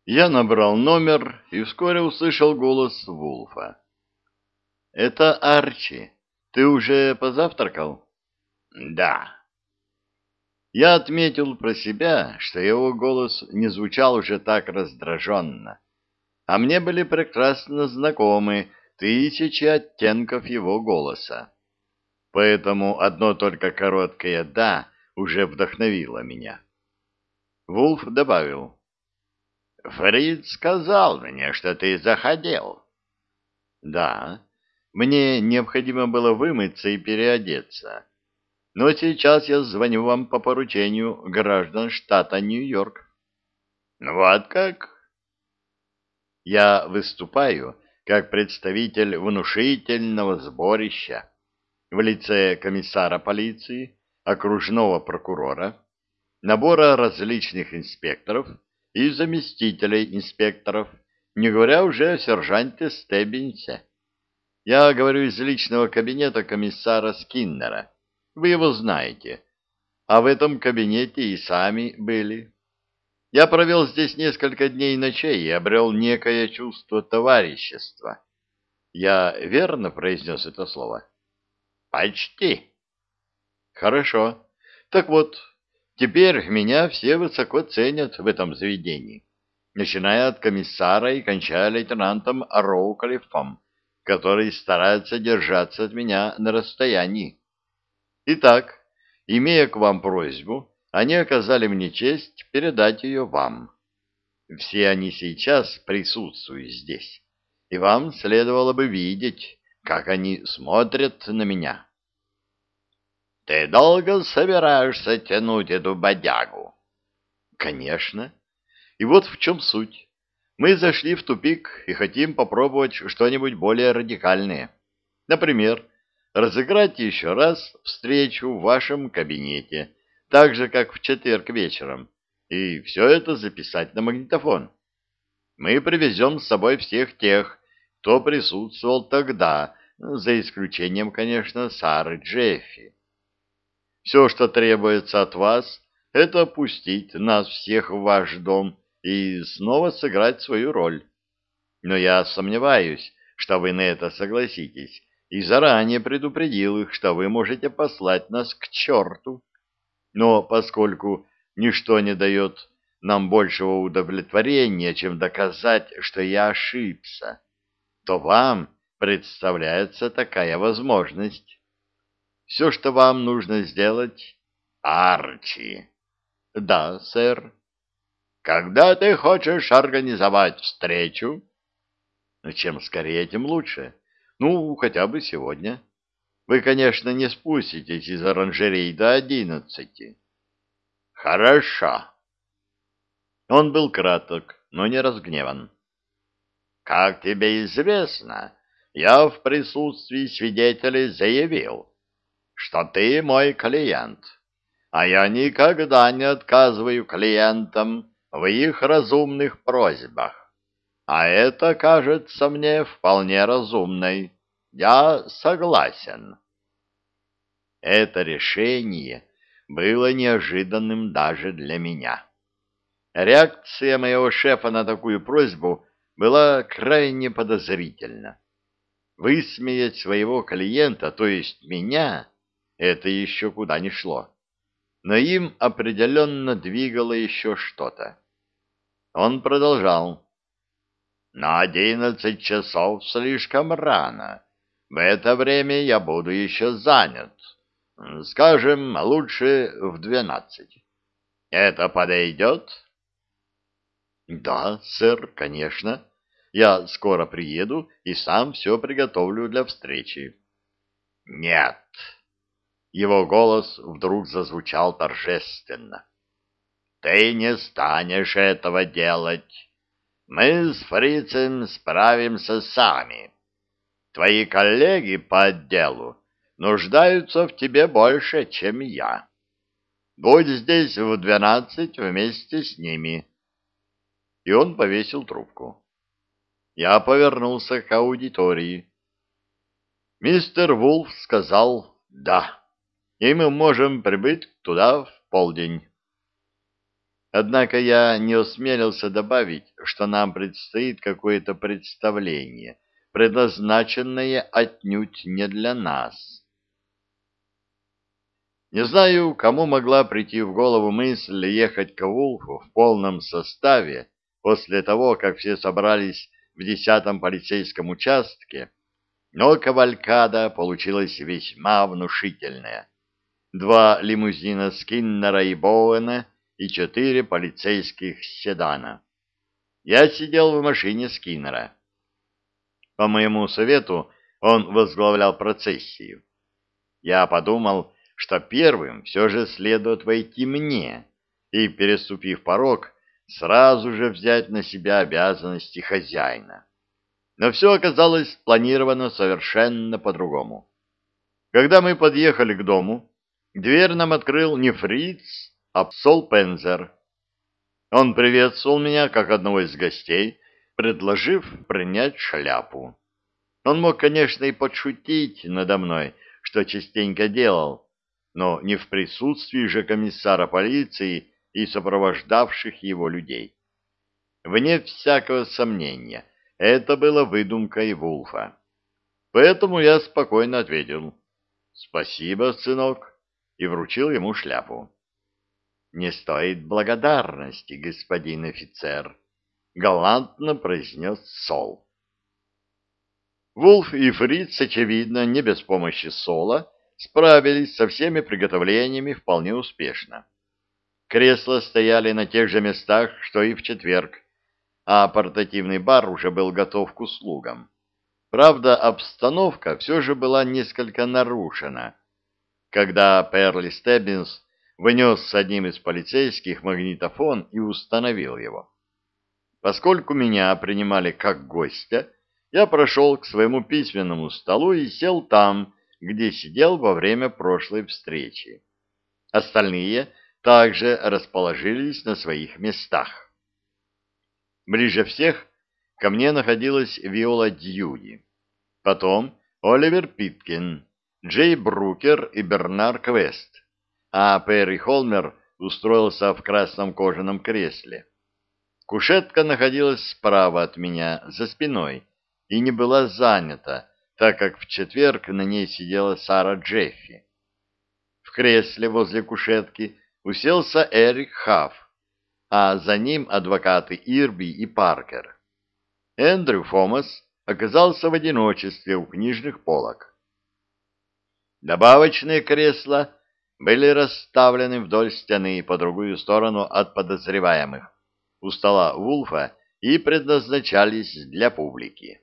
Я набрал номер и вскоре услышал голос Вулфа. «Это Арчи. Ты уже позавтракал?» Да. Я отметил про себя, что его голос не звучал уже так раздраженно, а мне были прекрасно знакомы тысячи оттенков его голоса. Поэтому одно только короткое «да» уже вдохновило меня. Вулф добавил. Фрид сказал мне, что ты заходил. «Да, мне необходимо было вымыться и переодеться. Но сейчас я звоню вам по поручению граждан штата Нью-Йорк. Вот как? Я выступаю как представитель внушительного сборища в лице комиссара полиции, окружного прокурора, набора различных инспекторов и заместителей инспекторов, не говоря уже о сержанте Стеббинсе. Я говорю из личного кабинета комиссара Скиннера. Вы его знаете. А в этом кабинете и сами были. Я провел здесь несколько дней и ночей и обрел некое чувство товарищества. Я верно произнес это слово? Почти. Хорошо. Так вот, теперь меня все высоко ценят в этом заведении, начиная от комиссара и кончая лейтенантом Роукалифом, который старается держаться от меня на расстоянии. Итак, имея к вам просьбу, они оказали мне честь передать ее вам. Все они сейчас присутствуют здесь, и вам следовало бы видеть, как они смотрят на меня. Ты долго собираешься тянуть эту бодягу? Конечно. И вот в чем суть. Мы зашли в тупик и хотим попробовать что-нибудь более радикальное. Например, разыграть еще раз встречу в вашем кабинете, так же, как в четверг вечером, и все это записать на магнитофон. Мы привезем с собой всех тех, кто присутствовал тогда, за исключением, конечно, Сары Джеффи. Все, что требуется от вас, это пустить нас всех в ваш дом и снова сыграть свою роль. Но я сомневаюсь, что вы на это согласитесь, и заранее предупредил их, что вы можете послать нас к черту. Но поскольку ничто не дает нам большего удовлетворения, чем доказать, что я ошибся, то вам представляется такая возможность. Все, что вам нужно сделать... Арчи. Да, сэр. Когда ты хочешь организовать встречу? Чем скорее, тем лучше. Ну, хотя бы сегодня. Вы, конечно, не спуститесь из оранжерей до 11. Хорошо. Он был краток, но не разгневан. Как тебе известно, я в присутствии свидетелей заявил, что ты мой клиент, а я никогда не отказываю клиентам в их разумных просьбах. А это кажется мне вполне разумной. Я согласен. Это решение было неожиданным даже для меня. Реакция моего шефа на такую просьбу была крайне подозрительна. Высмеять своего клиента, то есть меня, это еще куда ни шло. Но им определенно двигало еще что-то. Он продолжал. На 11 часов слишком рано. В это время я буду еще занят. Скажем, лучше в 12. Это подойдет? Да, сэр, конечно. Я скоро приеду и сам все приготовлю для встречи. Нет. Его голос вдруг зазвучал торжественно. Ты не станешь этого делать. Мы с фрицем справимся сами. Твои коллеги по отделу нуждаются в тебе больше, чем я. Будь здесь в 12 вместе с ними. И он повесил трубку. Я повернулся к аудитории. Мистер Вулф сказал «да», и мы можем прибыть туда в полдень. Однако я не осмелился добавить, что нам предстоит какое-то представление, предназначенное отнюдь не для нас. Не знаю, кому могла прийти в голову мысль ехать к Вулфу в полном составе после того, как все собрались в 10-м полицейском участке, но кавалькада получилась весьма внушительная. 2 лимузина Скиннера и Боуэна и 4 полицейских седана. Я сидел в машине Скиннера. По моему совету он возглавлял процессию. Я подумал, что первым все же следует войти мне и, переступив порог, сразу же взять на себя обязанности хозяина. Но все оказалось спланировано совершенно по-другому. Когда мы подъехали к дому, дверь нам открыл не Фриц, а Псол Пензер. Он приветствовал меня как одного из гостей, предложив принять шляпу. Он мог, конечно, и подшутить надо мной, что частенько делал, но не в присутствии же комиссара полиции и сопровождавших его людей. Вне всякого сомнения, это было выдумкой Вулфа. Поэтому я спокойно ответил «Спасибо, сынок», и вручил ему шляпу. «Не стоит благодарности, господин офицер», — галантно произнес Сол. Вулф и Фриц, очевидно, не без помощи Сола, справились со всеми приготовлениями вполне успешно. Кресла стояли на тех же местах, что и в четверг, а портативный бар уже был готов к услугам. Правда, обстановка все же была несколько нарушена. Когда Перли Стеббинс вынес с одним из полицейских магнитофон и установил его. Поскольку меня принимали как гостя, я прошел к своему письменному столу и сел там, где сидел во время прошлой встречи. Остальные также расположились на своих местах. Ближе всех ко мне находилась Виола Дьюди. Потом Оливер Питкин, Джей Брукер и Бернар Квест, а Перри Холмер устроился в красном кожаном кресле. Кушетка находилась справа от меня, за спиной, и не была занята, так как в четверг на ней сидела Сара Джеффи. В кресле возле кушетки уселся Эрик Хафф, а за ним адвокаты Ирби и Паркер. Эндрю Фомас оказался в одиночестве у книжных полок. Добавочные кресла были расставлены вдоль стены по другую сторону от подозреваемых, у стола Вулфа, и предназначались для публики.